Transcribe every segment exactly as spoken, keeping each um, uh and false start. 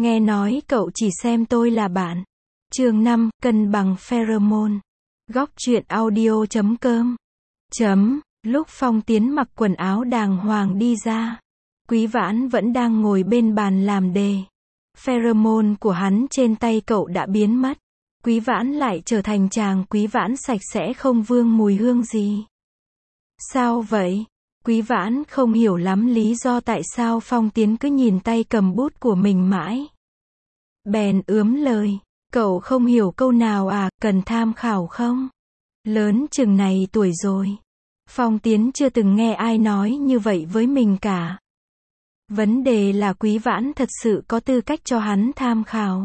Nghe nói cậu chỉ xem tôi là bạn. Chương năm, cân bằng pheromone. Góc truyện audio chấm com. Chấm, lúc Phong Tiến mặc quần áo đàng hoàng đi ra, Quý Vãn vẫn đang ngồi bên bàn làm đề. Pheromone của hắn trên tay cậu đã biến mất. Quý Vãn lại trở thành chàng Quý Vãn sạch sẽ không vương mùi hương gì. Sao vậy? Quý Vãn không hiểu lắm lý do tại sao Phong Tiến cứ nhìn tay cầm bút của mình mãi. Bèn ướm lời, cậu không hiểu câu nào à, cần tham khảo không? Lớn chừng này tuổi rồi. Phong Tiến chưa từng nghe ai nói như vậy với mình cả. Vấn đề là Quý Vãn thật sự có tư cách cho hắn tham khảo.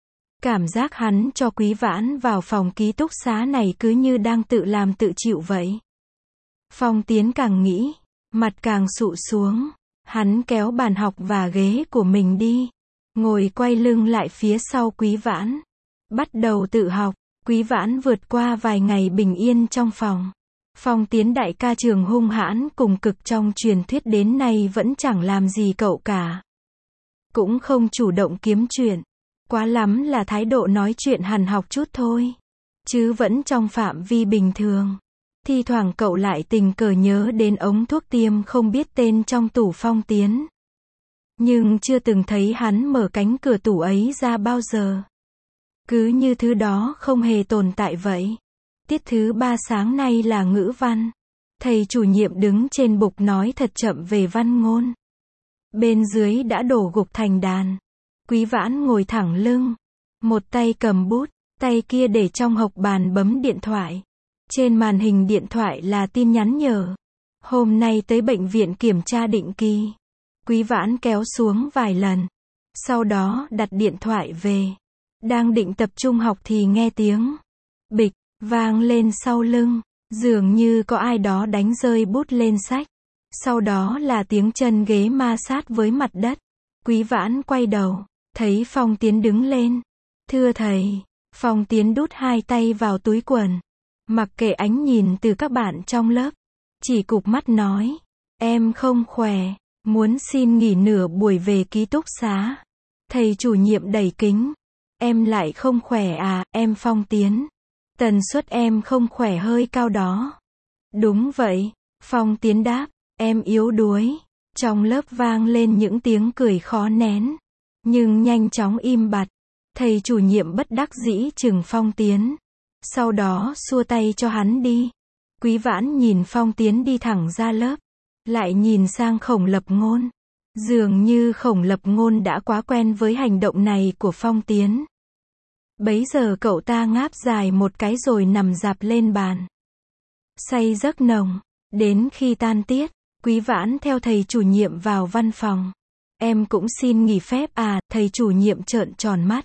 Cảm giác hắn cho Quý Vãn vào phòng ký túc xá này cứ như đang tự làm tự chịu vậy. Phong Tiến càng nghĩ, mặt càng sụ xuống. Hắn kéo bàn học và ghế của mình đi, ngồi quay lưng lại phía sau Quý Vãn, bắt đầu tự học. Quý Vãn vượt qua vài ngày bình yên trong phòng. Phong Tiến đại ca trường hung hãn cùng cực trong truyền thuyết đến nay vẫn chẳng làm gì cậu cả. Cũng không chủ động kiếm chuyện. Quá lắm là thái độ nói chuyện hằn học chút thôi. Chứ vẫn trong phạm vi bình thường. Thi thoảng cậu lại tình cờ nhớ đến ống thuốc tiêm không biết tên trong tủ Phong Tiến. Nhưng chưa từng thấy hắn mở cánh cửa tủ ấy ra bao giờ. Cứ như thứ đó không hề tồn tại vậy. Tiết thứ ba sáng nay là ngữ văn. Thầy chủ nhiệm đứng trên bục nói thật chậm về văn ngôn. Bên dưới đã đổ gục thành đàn. Quý Vãn ngồi thẳng lưng. Một tay cầm bút, tay kia để trong hộc bàn bấm điện thoại. Trên màn hình điện thoại là tin nhắn nhờ. Hôm nay tới bệnh viện kiểm tra định kỳ. Quý Vãn kéo xuống vài lần. Sau đó đặt điện thoại về. Đang định tập trung học thì nghe tiếng bịch vang lên sau lưng. Dường như có ai đó đánh rơi bút lên sách. Sau đó là tiếng chân ghế ma sát với mặt đất. Quý Vãn quay đầu, thấy Phong Tiến đứng lên. Thưa thầy. Phong Tiến đút hai tay vào túi quần. Mặc kệ ánh nhìn từ các bạn trong lớp. Chỉ cụp mắt nói. Em không khỏe. Muốn xin nghỉ nửa buổi về ký túc xá. Thầy chủ nhiệm đẩy kính. Em lại không khỏe à, em Phong Tiến. Tần suất em không khỏe hơi cao đó. Đúng vậy. Phong Tiến đáp. Em yếu đuối. Trong lớp vang lên những tiếng cười khó nén. Nhưng nhanh chóng im bặt. Thầy chủ nhiệm bất đắc dĩ chừng Phong Tiến. Sau đó xua tay cho hắn đi. Quý Vãn nhìn Phong Tiến đi thẳng ra lớp. Lại nhìn sang Khổng Lập Ngôn. Dường như Khổng Lập Ngôn đã quá quen với hành động này của Phong Tiến. Bấy giờ cậu ta ngáp dài một cái rồi nằm rạp lên bàn. Say giấc nồng. Đến khi tan tiết, Quý Vãn theo thầy chủ nhiệm vào văn phòng. Em cũng xin nghỉ phép à, thầy chủ nhiệm trợn tròn mắt.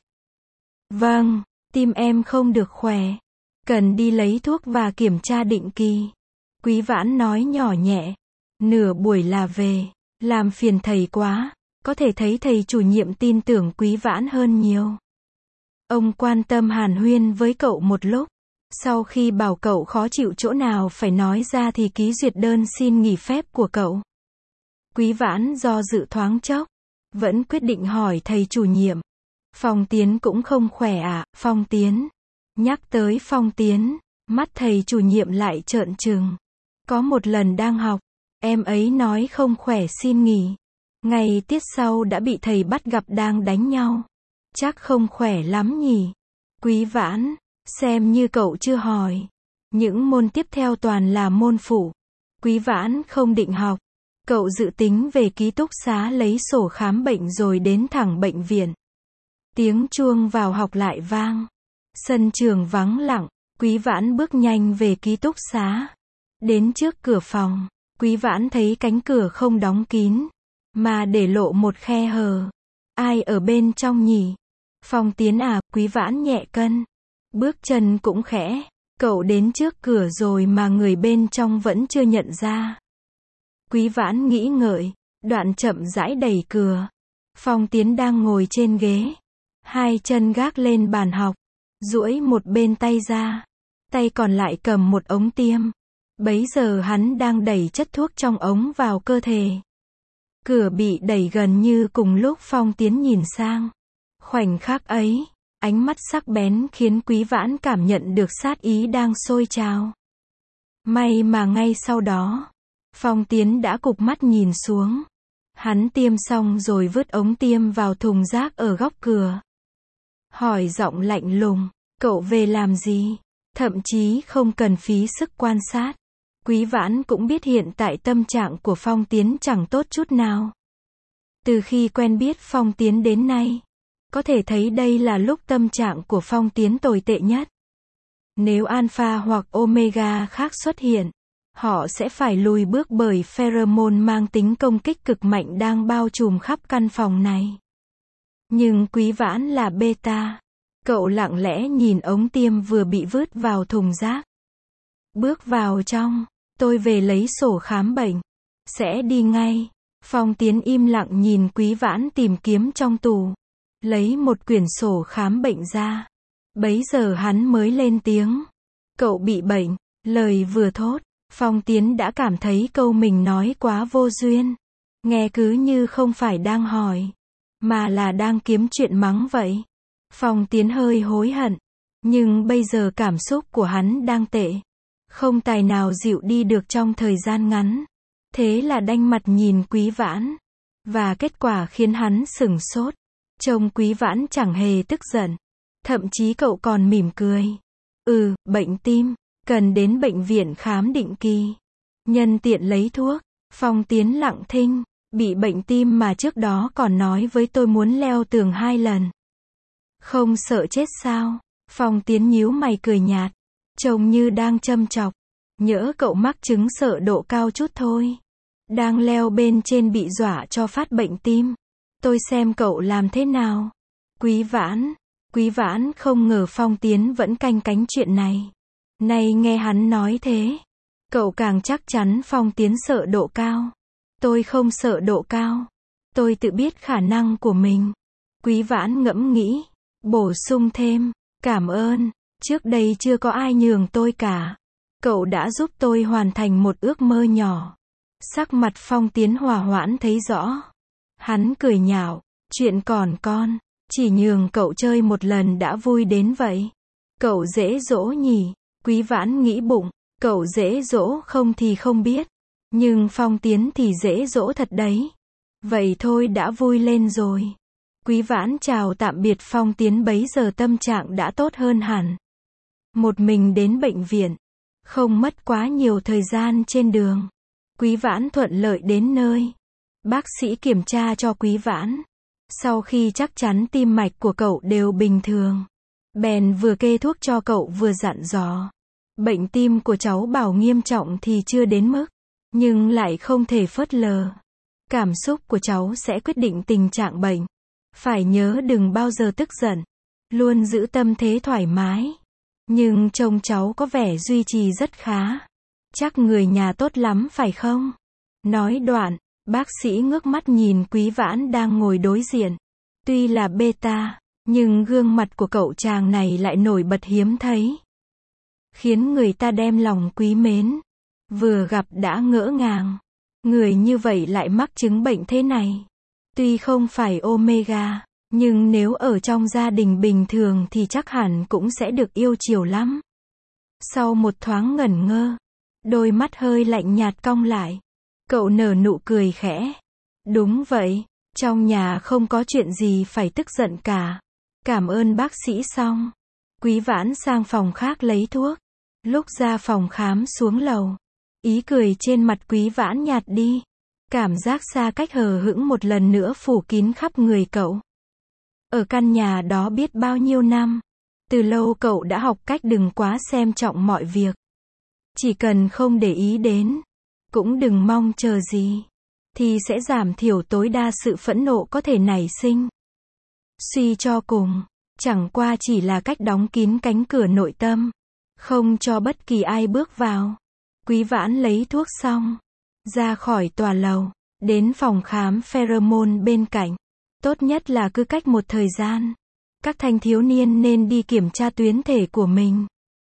Vâng, tim em không được khỏe. Cần đi lấy thuốc và kiểm tra định kỳ. Quý Vãn nói nhỏ nhẹ. Nửa buổi là về. Làm phiền thầy quá. Có thể thấy thầy chủ nhiệm tin tưởng Quý Vãn hơn nhiều. Ông quan tâm hàn huyên với cậu một lúc. Sau khi bảo cậu khó chịu chỗ nào phải nói ra thì ký duyệt đơn xin nghỉ phép của cậu. Quý Vãn do dự thoáng chốc. Vẫn quyết định hỏi thầy chủ nhiệm. Phong Tiến cũng không khỏe à, Phong Tiến. Nhắc tới Phong Tiến, mắt thầy chủ nhiệm lại trợn trừng. Có một lần đang học, em ấy nói không khỏe xin nghỉ. Ngày tiết sau đã bị thầy bắt gặp đang đánh nhau. Chắc không khỏe lắm nhỉ. Quý Vãn, xem như cậu chưa hỏi. Những môn tiếp theo toàn là môn phụ. Quý Vãn không định học. Cậu dự tính về ký túc xá lấy sổ khám bệnh rồi đến thẳng bệnh viện. Tiếng chuông vào học lại vang. Sân trường vắng lặng. Quý Vãn bước nhanh về ký túc xá. Đến trước cửa phòng, Quý Vãn thấy cánh cửa không đóng kín, mà để lộ một khe hở. Ai ở bên trong nhỉ? Phong Tiến à, Quý Vãn nhẹ cân. Bước chân cũng khẽ. Cậu đến trước cửa rồi mà người bên trong vẫn chưa nhận ra. Quý Vãn nghĩ ngợi, đoạn chậm rãi đẩy cửa. Phong Tiến đang ngồi trên ghế. Hai chân gác lên bàn học. Duỗi một bên tay ra. Tay còn lại cầm một ống tiêm. Bấy giờ hắn đang đẩy chất thuốc trong ống vào cơ thể. Cửa bị đẩy gần như cùng lúc Phong Tiến nhìn sang. Khoảnh khắc ấy, ánh mắt sắc bén khiến Quý Vãn cảm nhận được sát ý đang sôi trào. May mà ngay sau đó, Phong Tiến đã cụp mắt nhìn xuống. Hắn tiêm xong rồi vứt ống tiêm vào thùng rác ở góc cửa. Hỏi giọng lạnh lùng, cậu về làm gì? Thậm chí không cần phí sức quan sát. Quý Vãn cũng biết hiện tại tâm trạng của Phong Tiến chẳng tốt chút nào. Từ khi quen biết Phong Tiến đến nay, có thể thấy đây là lúc tâm trạng của Phong Tiến tồi tệ nhất. Nếu Alpha hoặc Omega khác xuất hiện, họ sẽ phải lùi bước bởi pheromone mang tính công kích cực mạnh đang bao trùm khắp căn phòng này. Nhưng Quý Vãn là beta. Cậu lặng lẽ nhìn ống tiêm vừa bị vứt vào thùng rác. Bước vào trong, tôi về lấy sổ khám bệnh. Sẽ đi ngay. Phong Tiến im lặng nhìn Quý Vãn tìm kiếm trong tủ. Lấy một quyển sổ khám bệnh ra. Bấy giờ hắn mới lên tiếng. Cậu bị bệnh. Lời vừa thốt, Phong Tiến đã cảm thấy câu mình nói quá vô duyên. Nghe cứ như không phải đang hỏi, mà là đang kiếm chuyện mắng vậy. Phong Tiến hơi hối hận. Nhưng bây giờ cảm xúc của hắn đang tệ. Không tài nào dịu đi được trong thời gian ngắn. Thế là đanh mặt nhìn Quý Vãn. Và kết quả khiến hắn sửng sốt. Trông Quý Vãn chẳng hề tức giận. Thậm chí cậu còn mỉm cười. Ừ, bệnh tim. Cần đến bệnh viện khám định kỳ. Nhân tiện lấy thuốc. Phong Tiến lặng thinh. Bị bệnh tim mà trước đó còn nói với tôi muốn leo tường hai lần. Không sợ chết sao? Phong Tiến nhíu mày cười nhạt. Trông như đang châm chọc. Nhỡ cậu mắc chứng sợ độ cao chút thôi. Đang leo bên trên bị dọa cho phát bệnh tim. Tôi xem cậu làm thế nào. Quý Vãn. Quý Vãn không ngờ Phong Tiến vẫn canh cánh chuyện này. Nay nghe hắn nói thế, cậu càng chắc chắn Phong Tiến sợ độ cao. Tôi không sợ độ cao. Tôi tự biết khả năng của mình. Quý Vãn ngẫm nghĩ. Bổ sung thêm. Cảm ơn. Trước đây chưa có ai nhường tôi cả. Cậu đã giúp tôi hoàn thành một ước mơ nhỏ. Sắc mặt Phong Tiến hòa hoãn thấy rõ. Hắn cười nhạo. Chuyện còn con. Chỉ nhường cậu chơi một lần đã vui đến vậy. Cậu dễ dỗ nhỉ. Quý Vãn nghĩ bụng. Cậu dễ dỗ không thì không biết. Nhưng Phong Tiến thì dễ dỗ thật đấy. Vậy thôi đã vui lên rồi. Quý Vãn chào tạm biệt Phong Tiến bấy giờ tâm trạng đã tốt hơn hẳn. Một mình đến bệnh viện. Không mất quá nhiều thời gian trên đường. Quý Vãn thuận lợi đến nơi. Bác sĩ kiểm tra cho Quý Vãn. Sau khi chắc chắn tim mạch của cậu đều bình thường, bèn vừa kê thuốc cho cậu vừa dặn dò. Bệnh tim của cháu bảo nghiêm trọng thì chưa đến mức, nhưng lại không thể phớt lờ. Cảm xúc của cháu sẽ quyết định tình trạng bệnh. Phải nhớ đừng bao giờ tức giận. Luôn giữ tâm thế thoải mái. Nhưng trông cháu có vẻ duy trì rất khá. Chắc người nhà tốt lắm phải không? Nói đoạn, bác sĩ ngước mắt nhìn Quý Vãn đang ngồi đối diện. Tuy là beta, nhưng gương mặt của cậu chàng này lại nổi bật hiếm thấy. Khiến người ta đem lòng quý mến. Vừa gặp đã ngỡ ngàng. Người như vậy lại mắc chứng bệnh thế này. Tuy không phải Omega, nhưng nếu ở trong gia đình bình thường thì chắc hẳn cũng sẽ được yêu chiều lắm. Sau một thoáng ngẩn ngơ, đôi mắt hơi lạnh nhạt cong lại. Cậu nở nụ cười khẽ. Đúng vậy, trong nhà không có chuyện gì phải tức giận cả. Cảm ơn bác sĩ xong. Quý Vãn sang phòng khác lấy thuốc. Lúc ra phòng khám xuống lầu, ý cười trên mặt Quý Vãn nhạt đi. Cảm giác xa cách hờ hững một lần nữa phủ kín khắp người cậu. Ở căn nhà đó biết bao nhiêu năm, từ lâu cậu đã học cách đừng quá xem trọng mọi việc. Chỉ cần không để ý đến, cũng đừng mong chờ gì, thì sẽ giảm thiểu tối đa sự phẫn nộ có thể nảy sinh. Suy cho cùng, chẳng qua chỉ là cách đóng kín cánh cửa nội tâm, không cho bất kỳ ai bước vào. Quý Vãn lấy thuốc xong, ra khỏi tòa lầu, đến phòng khám pheromone bên cạnh. Tốt nhất là cứ cách một thời gian, các thanh thiếu niên nên đi kiểm tra tuyến thể của mình.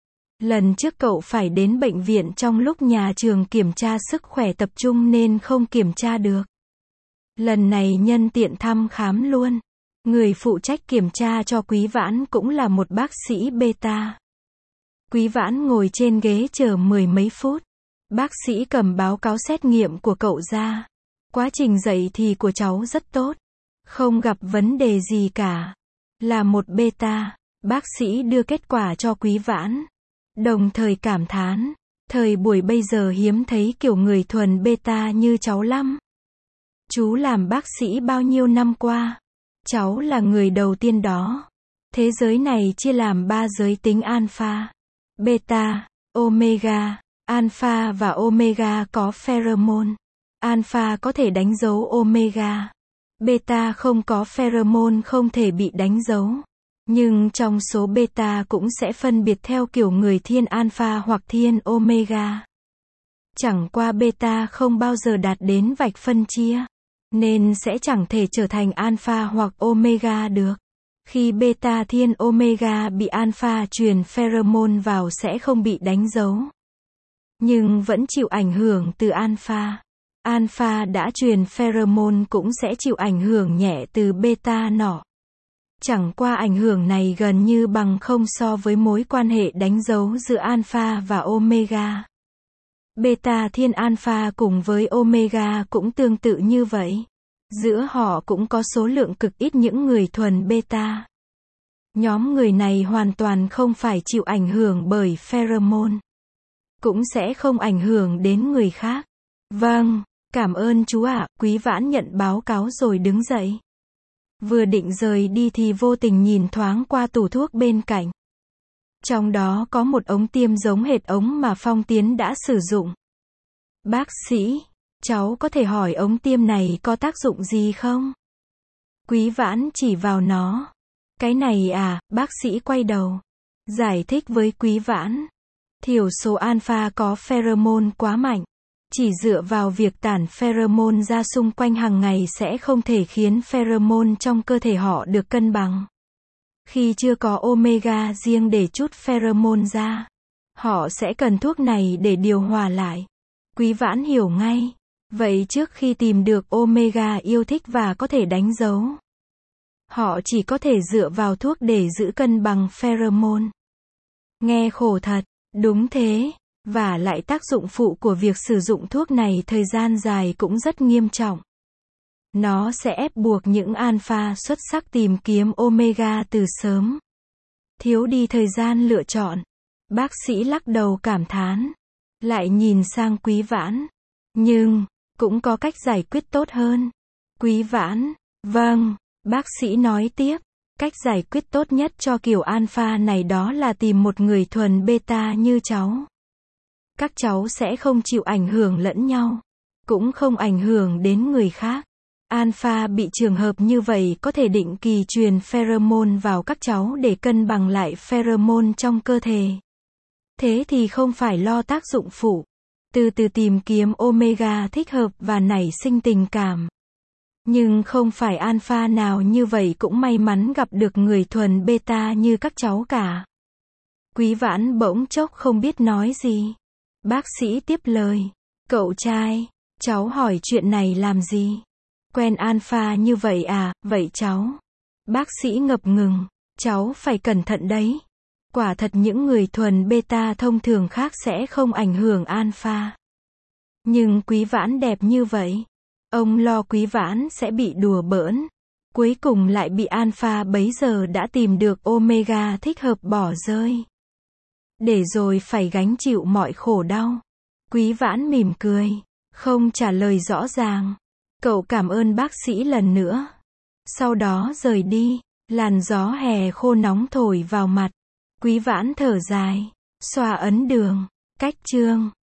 Lần trước cậu phải đến bệnh viện trong lúc nhà trường kiểm tra sức khỏe tập trung nên không kiểm tra được. Lần này nhân tiện thăm khám luôn. Người phụ trách kiểm tra cho Quý Vãn cũng là một bác sĩ beta. Quý Vãn ngồi trên ghế chờ mười mấy phút. Bác sĩ cầm báo cáo xét nghiệm của cậu ra. Quá trình dậy thì của cháu rất tốt. Không gặp vấn đề gì cả. Là một beta. Bác sĩ đưa kết quả cho Quý Vãn. Đồng thời cảm thán. Thời buổi bây giờ hiếm thấy kiểu người thuần beta như cháu lắm. Chú làm bác sĩ bao nhiêu năm qua? Cháu là người đầu tiên đó. Thế giới này chia làm ba giới tính alpha, beta, omega. Alpha và omega có pheromone. Alpha có thể đánh dấu omega. Beta không có pheromone, không thể bị đánh dấu. Nhưng trong số beta cũng sẽ phân biệt theo kiểu người thiên alpha hoặc thiên omega. Chẳng qua beta không bao giờ đạt đến vạch phân chia, nên sẽ chẳng thể trở thành alpha hoặc omega được. Khi beta thiên omega bị alpha truyền pheromone vào sẽ không bị đánh dấu, nhưng vẫn chịu ảnh hưởng từ alpha. Alpha đã truyền pheromone cũng sẽ chịu ảnh hưởng nhẹ từ beta nọ. Chẳng qua ảnh hưởng này gần như bằng không so với mối quan hệ đánh dấu giữa alpha và omega. Beta thiên alpha cùng với omega cũng tương tự như vậy. Giữa họ cũng có số lượng cực ít những người thuần beta. Nhóm người này hoàn toàn không phải chịu ảnh hưởng bởi pheromone. Cũng sẽ không ảnh hưởng đến người khác. Vâng, cảm ơn chú ạ. Quý Vãn nhận báo cáo rồi đứng dậy. Vừa định rời đi thì vô tình nhìn thoáng qua tủ thuốc bên cạnh. Trong đó có một ống tiêm giống hệt ống mà Phong Tiến đã sử dụng. Bác sĩ, cháu có thể hỏi ống tiêm này có tác dụng gì không? Quý Vãn chỉ vào nó. Cái này à, bác sĩ quay đầu. Giải thích với Quý Vãn. Thiểu số alpha có pheromone quá mạnh. Chỉ dựa vào việc tản pheromone ra xung quanh hàng ngày sẽ không thể khiến pheromone trong cơ thể họ được cân bằng. Khi chưa có omega riêng để trút pheromone ra, họ sẽ cần thuốc này để điều hòa lại. Quý Vãn hiểu ngay. Vậy trước khi tìm được omega yêu thích và có thể đánh dấu, họ chỉ có thể dựa vào thuốc để giữ cân bằng pheromone. Nghe khổ thật. Đúng thế. Và lại tác dụng phụ của việc sử dụng thuốc này thời gian dài cũng rất nghiêm trọng. Nó sẽ ép buộc những alpha xuất sắc tìm kiếm omega từ sớm. Thiếu đi thời gian lựa chọn. Bác sĩ lắc đầu cảm thán. Lại nhìn sang Quý Vãn. Nhưng, cũng có cách giải quyết tốt hơn. Quý Vãn. Vâng, bác sĩ nói tiếp. Cách giải quyết tốt nhất cho kiểu alpha này đó là tìm một người thuần beta như cháu. Các cháu sẽ không chịu ảnh hưởng lẫn nhau, cũng không ảnh hưởng đến người khác. Alpha bị trường hợp như vậy có thể định kỳ truyền pheromone vào các cháu để cân bằng lại pheromone trong cơ thể. Thế thì không phải lo tác dụng phụ. Từ từ tìm kiếm omega thích hợp và nảy sinh tình cảm. Nhưng không phải alpha nào như vậy cũng may mắn gặp được người thuần beta như các cháu cả. Quý Vãn bỗng chốc không biết nói gì. Bác sĩ tiếp lời. Cậu trai, cháu hỏi chuyện này làm gì? Quen alpha như vậy à, vậy cháu? Bác sĩ ngập ngừng. Cháu phải cẩn thận đấy. Quả thật những người thuần beta thông thường khác sẽ không ảnh hưởng alpha. Nhưng Quý Vãn đẹp như vậy. Ông lo Quý Vãn sẽ bị đùa bỡn. Cuối cùng lại bị alpha bấy giờ đã tìm được omega thích hợp bỏ rơi. Để rồi phải gánh chịu mọi khổ đau. Quý Vãn mỉm cười. Không trả lời rõ ràng. Cậu cảm ơn bác sĩ lần nữa. Sau đó rời đi. Làn gió hè khô nóng thổi vào mặt. Quý Vãn thở dài. Xoa ấn đường. Cách chương.